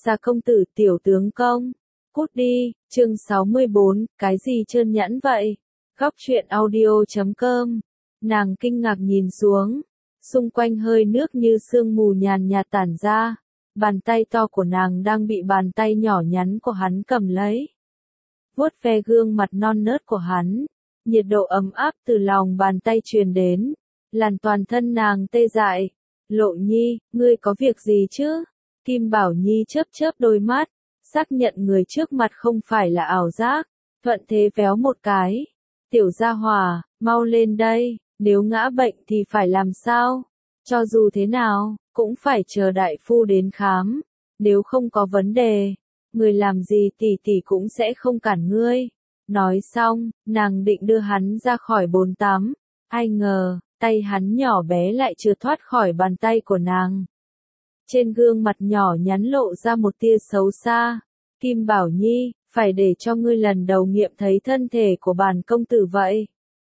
Gia công tử tiểu tướng công. Cút đi, chương 64, cái gì trơn nhẵn vậy? Góc truyện audio.com. Nàng kinh ngạc nhìn xuống. Xung quanh hơi nước như sương mù nhàn nhạt tản ra. Bàn tay to của nàng đang bị bàn tay nhỏ nhắn của hắn cầm lấy. Vuốt ve gương mặt non nớt của hắn. Nhiệt độ ấm áp từ lòng bàn tay truyền đến. Làm toàn thân nàng tê dại. Lộ Nhi, ngươi có việc gì chứ? Kim Bảo Nhi chớp chớp đôi mắt, xác nhận người trước mặt không phải là ảo giác, thuận thế véo một cái. Tiểu gia hòa, mau lên đây, nếu ngã bệnh thì phải làm sao? Cho dù thế nào, cũng phải chờ đại phu đến khám, nếu không có vấn đề, người làm gì tỷ tỷ cũng sẽ không cản ngươi. Nói xong, nàng định đưa hắn ra khỏi bồn tắm, ai ngờ, tay hắn nhỏ bé lại chưa thoát khỏi bàn tay của nàng. Trên gương mặt nhỏ nhắn lộ ra một tia xấu xa. Kim Bảo Nhi, phải để cho ngươi lần đầu nghiệm thấy thân thể của bản công tử vậy.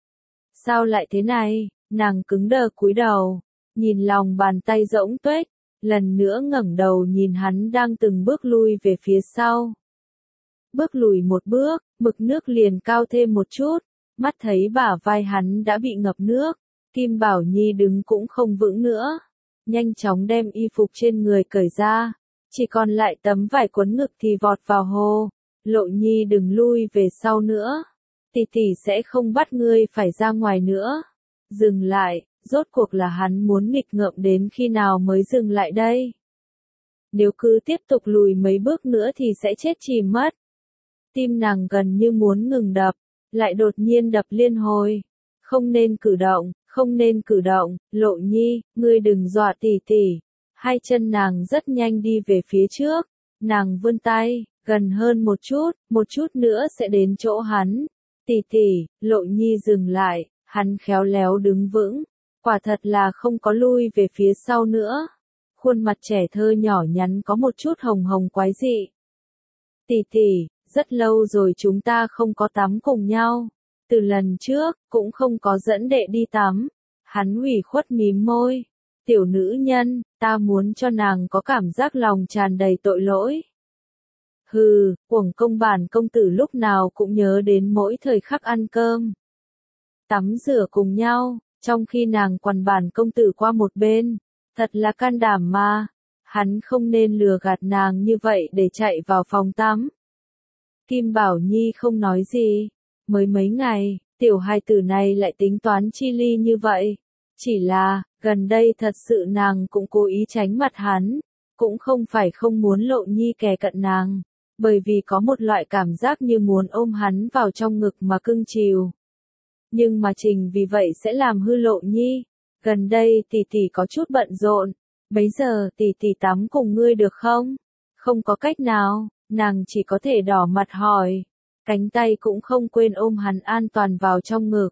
Sao lại thế này? Nàng cứng đờ cúi đầu, nhìn lòng bàn tay rỗng tuếch, lần nữa ngẩng đầu nhìn hắn đang từng bước lui về phía sau. Bước lùi một bước, mực nước liền cao thêm một chút, mắt thấy bả vai hắn đã bị ngập nước, Kim Bảo Nhi đứng cũng không vững nữa. Nhanh chóng đem y phục trên người cởi ra, chỉ còn lại tấm vải quấn ngực thì vọt vào hồ. Lộ Nhi đừng lui về sau nữa, tỷ tỷ sẽ không bắt ngươi phải ra ngoài nữa. Dừng lại, rốt cuộc là hắn muốn nghịch ngợm đến khi nào mới dừng lại đây? Nếu cứ tiếp tục lùi mấy bước nữa thì sẽ chết chìm mất. Tim nàng gần như muốn ngừng đập, lại đột nhiên đập liên hồi. Không nên cử động. Không nên cử động, Lộ Nhi, ngươi đừng dọa tỷ tỷ. Hai chân nàng rất nhanh đi về phía trước, nàng vươn tay, gần hơn một chút nữa sẽ đến chỗ hắn. Tỷ tỷ, Lộ Nhi dừng lại, hắn khéo léo đứng vững, quả thật là không có lui về phía sau nữa. Khuôn mặt trẻ thơ nhỏ nhắn có một chút hồng hồng quái dị. Tỷ tỷ, rất lâu rồi chúng ta không có tắm cùng nhau. Từ lần trước, cũng không có dẫn đệ đi tắm. Hắn ủy khuất mím môi. Tiểu nữ nhân, ta muốn cho nàng có cảm giác lòng tràn đầy tội lỗi. Hừ, uổng công bản công tử lúc nào cũng nhớ đến mỗi thời khắc ăn cơm. Tắm rửa cùng nhau, trong khi nàng quằn bản công tử qua một bên. Thật là can đảm mà. Hắn không nên lừa gạt nàng như vậy để chạy vào phòng tắm. Kim Bảo Nhi không nói gì. Mới mấy ngày, tiểu hài tử này lại tính toán chi ly như vậy. Chỉ là, gần đây thật sự nàng cũng cố ý tránh mặt hắn, cũng không phải không muốn Lộ Nhi kề cận nàng, bởi vì có một loại cảm giác như muốn ôm hắn vào trong ngực mà cưng chiều. Nhưng mà Trình vì vậy sẽ làm hư Lộ Nhi. Gần đây tỷ tỷ có chút bận rộn, bấy giờ tỷ tỷ tắm cùng ngươi được không? Không có cách nào, nàng chỉ có thể đỏ mặt hỏi. Cánh tay cũng không quên ôm hắn an toàn vào trong ngực.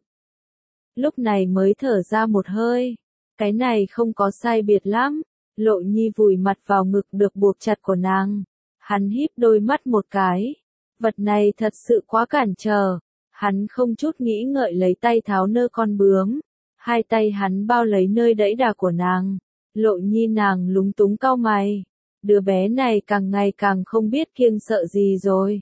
Lúc này mới thở ra một hơi. Cái này không có sai biệt lắm. Lộ Nhi vùi mặt vào ngực được buộc chặt của nàng. Hắn híp đôi mắt một cái. Vật này thật sự quá cản trở. Hắn không chút nghĩ ngợi lấy tay tháo nơ con bướm. Hai tay hắn bao lấy nơi đẫy đà của nàng. Lộ Nhi nàng lúng túng cau mày. Đứa bé này càng ngày càng không biết kiêng sợ gì rồi.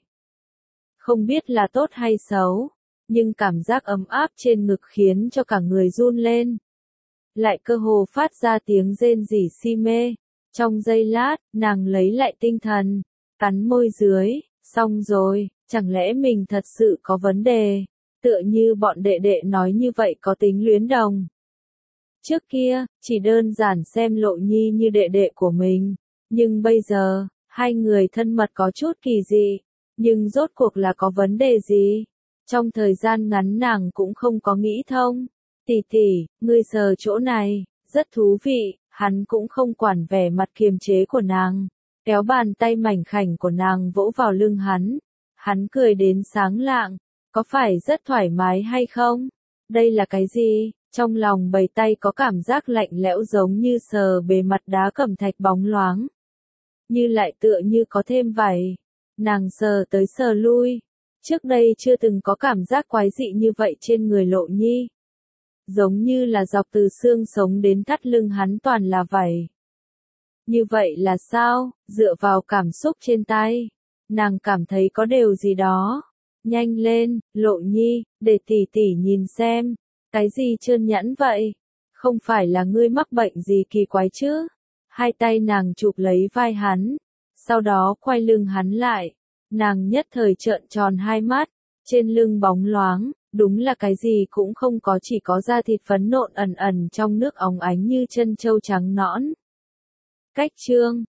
Không biết là tốt hay xấu, nhưng cảm giác ấm áp trên ngực khiến cho cả người run lên. Lại cơ hồ phát ra tiếng rên rỉ si mê. Trong giây lát, nàng lấy lại tinh thần, cắn môi dưới, xong rồi, chẳng lẽ mình thật sự có vấn đề, tựa như bọn đệ đệ nói như vậy có tính luyến đồng. Trước kia, chỉ đơn giản xem Lộ Nhi như đệ đệ của mình, nhưng bây giờ, hai người thân mật có chút kỳ dị. Nhưng rốt cuộc là có vấn đề gì? Trong thời gian ngắn nàng cũng không có nghĩ thông. Tỷ tỷ, ngươi sờ chỗ này, rất thú vị, hắn cũng không quản vẻ mặt kiềm chế của nàng. Kéo bàn tay mảnh khảnh của nàng vỗ vào lưng hắn. Hắn cười đến sáng lạng, có phải rất thoải mái hay không? Đây là cái gì? Trong lòng bầy tay có cảm giác lạnh lẽo giống như sờ bề mặt đá cẩm thạch bóng loáng. Như lại tựa như có thêm vảy. Nàng sờ tới sờ lui. Trước đây chưa từng có cảm giác quái dị như vậy trên người Lộ Nhi. Giống như là dọc từ xương sống đến thắt lưng hắn toàn là vảy. Như vậy là sao? Dựa vào cảm xúc trên tay. Nàng cảm thấy có điều gì đó. Nhanh lên, Lộ Nhi, để tỷ tỷ nhìn xem. Cái gì trơn nhẵn vậy? Không phải là ngươi mắc bệnh gì kỳ quái chứ? Hai tay nàng chụp lấy vai hắn. Sau đó quay lưng hắn lại. Nàng nhất thời trợn tròn hai mắt. Trên lưng bóng loáng. Đúng là cái gì cũng không có, chỉ có da thịt phấn nộn ẩn ẩn trong nước óng ánh như chân trâu trắng nõn. Cách chương